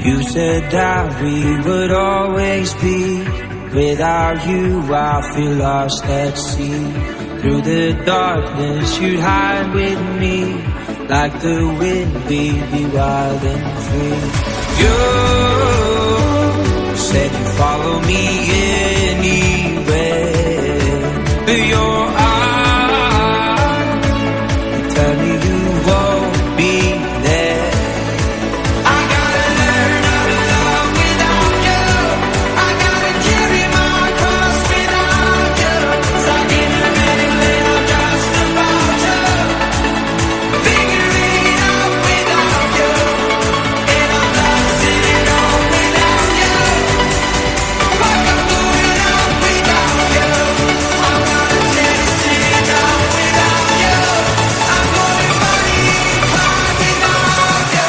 You said that we would always be. Without you I feel lost at sea. Through the darkness you'd hide with me. Like the wind we'd be wild and free. You said you'd follow me anywhere. But your eyes tell me you won't be there. I gotta learn how to love without you. I gotta carry my cross without you. Stuck in a minute little just about you. Figuring out without you. And I'm lost in it all without you. Fuck, I'm going out without you. I'm gonna chase it down without you. I'm going money high without you.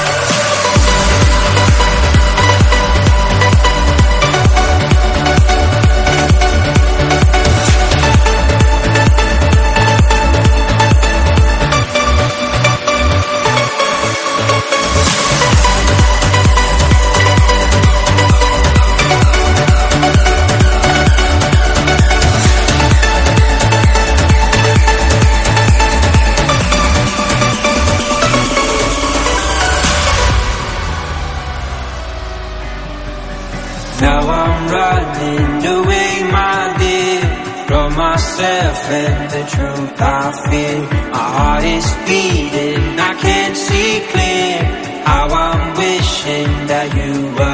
Now I'm running away, my dear, from myself and the truth I fear. My heart is beating, I can't see clear. How I'm wishing that you were